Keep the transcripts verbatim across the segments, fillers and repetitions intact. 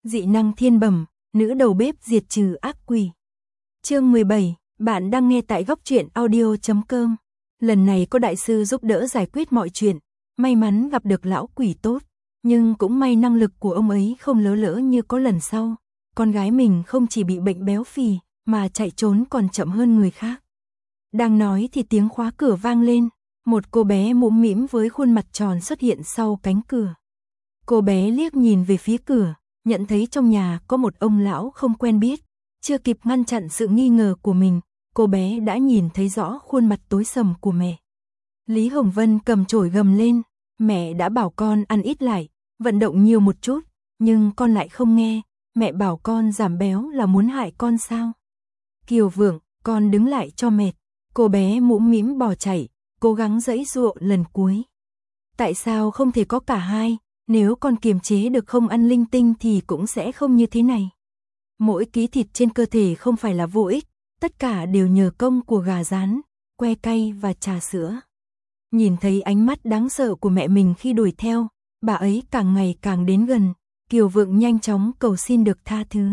Dị năng thiên bẩm, nữ đầu bếp diệt trừ ác quỷ. Chương mười bảy, bạn đang nghe tại góc truyện audio chấm com. Lần này có đại sư giúp đỡ giải quyết mọi chuyện, may mắn gặp được lão quỷ tốt, nhưng cũng may năng lực của ông ấy không lỡ lỡ như có lần sau. Con gái mình không chỉ bị bệnh béo phì, mà chạy trốn còn chậm hơn người khác. Đang nói thì tiếng khóa cửa vang lên, một cô bé mũm mĩm với khuôn mặt tròn xuất hiện sau cánh cửa. Cô bé liếc nhìn về phía cửa, nhận thấy trong nhà có một ông lão không quen biết, chưa kịp ngăn chặn sự nghi ngờ của mình, cô bé đã nhìn thấy rõ khuôn mặt tối sầm của mẹ. Lý Hồng Vân cầm chổi gầm lên, mẹ đã bảo con ăn ít lại, vận động nhiều một chút, nhưng con lại không nghe, mẹ bảo con giảm béo là muốn hại con sao? Kiều Vượng, con đứng lại cho mệt. Cô bé mũm mĩm bỏ chạy, cố gắng giãy giụa lần cuối. Tại sao không thể có cả hai, nếu con kiềm chế được không ăn linh tinh thì cũng sẽ không như thế này. Mỗi ký thịt trên cơ thể không phải là vô ích, tất cả đều nhờ công của gà rán, que cay và trà sữa. Nhìn thấy ánh mắt đáng sợ của mẹ mình khi đuổi theo, bà ấy càng ngày càng đến gần, Kiều Vượng nhanh chóng cầu xin được tha thứ.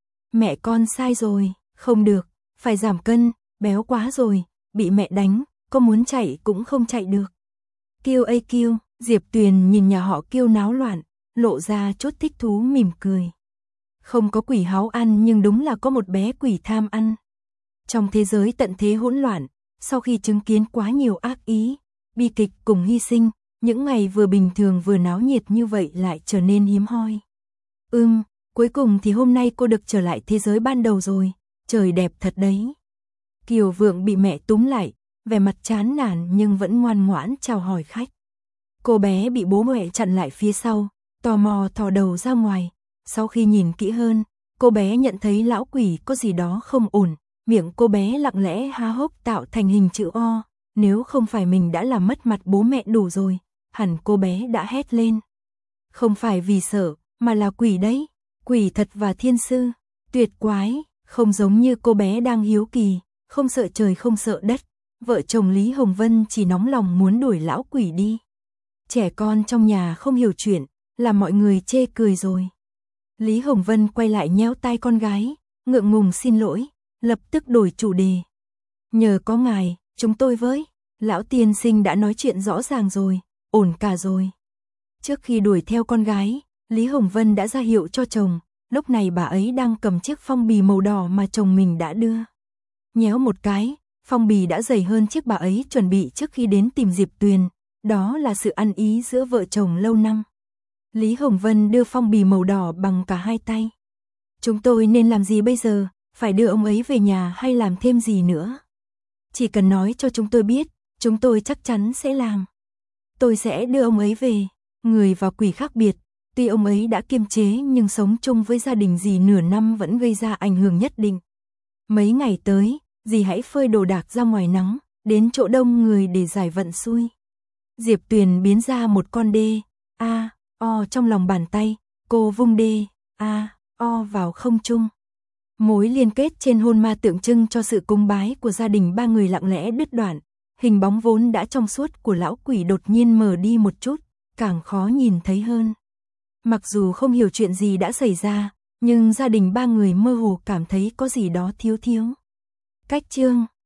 Mẹ con sai rồi, không được, phải giảm cân, béo quá rồi, bị mẹ đánh, có muốn chạy cũng không chạy được. Kiều ơi Kiều, Diệp Tuyền nhìn nhà họ Kiều náo loạn, lộ ra chút thích thú mỉm cười. Không có quỷ háo ăn nhưng đúng là có một bé quỷ tham ăn. Trong thế giới tận thế hỗn loạn, sau khi chứng kiến quá nhiều ác ý, bi kịch cùng hy sinh, những ngày vừa bình thường vừa náo nhiệt như vậy lại trở nên hiếm hoi. Ừm, cuối cùng thì hôm nay cô được trở lại thế giới ban đầu rồi, trời đẹp thật đấy. Kiều Vượng bị mẹ túm lại, vẻ mặt chán nản nhưng vẫn ngoan ngoãn chào hỏi khách. Cô bé bị bố mẹ chặn lại phía sau, tò mò thò đầu ra ngoài. Sau khi nhìn kỹ hơn, cô bé nhận thấy lão quỷ có gì đó không ổn, miệng cô bé lặng lẽ há hốc tạo thành hình chữ O. Nếu không phải mình đã làm mất mặt bố mẹ đủ rồi, hẳn cô bé đã hét lên. Không phải vì sợ, mà là quỷ đấy, quỷ thật và thiên sư, tuyệt quái, không giống như cô bé đang hiếu kỳ, không sợ trời không sợ đất. Vợ chồng Lý Hồng Vân chỉ nóng lòng muốn đuổi lão quỷ đi. Trẻ con trong nhà không hiểu chuyện, làm mọi người chê cười rồi. Lý Hồng Vân quay lại nhéo tai con gái, ngượng ngùng xin lỗi, lập tức đổi chủ đề. Nhờ có ngài, chúng tôi với, lão tiên sinh đã nói chuyện rõ ràng rồi, ổn cả rồi. Trước khi đuổi theo con gái, Lý Hồng Vân đã ra hiệu cho chồng, lúc này bà ấy đang cầm chiếc phong bì màu đỏ mà chồng mình đã đưa. Nhéo một cái, phong bì đã dày hơn chiếc bà ấy chuẩn bị trước khi đến tìm Diệp Tuyền, đó là sự ăn ý giữa vợ chồng lâu năm. Lý Hồng Vân đưa phong bì màu đỏ bằng cả hai tay. Chúng tôi nên làm gì bây giờ, phải đưa ông ấy về nhà hay làm thêm gì nữa? Chỉ cần nói cho chúng tôi biết, chúng tôi chắc chắn sẽ làm. Tôi sẽ đưa ông ấy về, người và quỷ khác biệt, tuy ông ấy đã kiềm chế nhưng sống chung với gia đình dì nửa năm vẫn gây ra ảnh hưởng nhất định. Mấy ngày tới, dì hãy phơi đồ đạc ra ngoài nắng, đến chỗ đông người để giải vận xui. Diệp Tuyền biến ra một con đê, a, o trong lòng bàn tay, cô vung đê, a, o vào không trung. Mối liên kết trên hôn ma tượng trưng cho sự cúng bái của gia đình ba người lặng lẽ đứt đoạn, hình bóng vốn đã trong suốt của lão quỷ đột nhiên mờ đi một chút, càng khó nhìn thấy hơn. Mặc dù không hiểu chuyện gì đã xảy ra, nhưng gia đình ba người mơ hồ cảm thấy có gì đó thiếu thiếu. Cách chương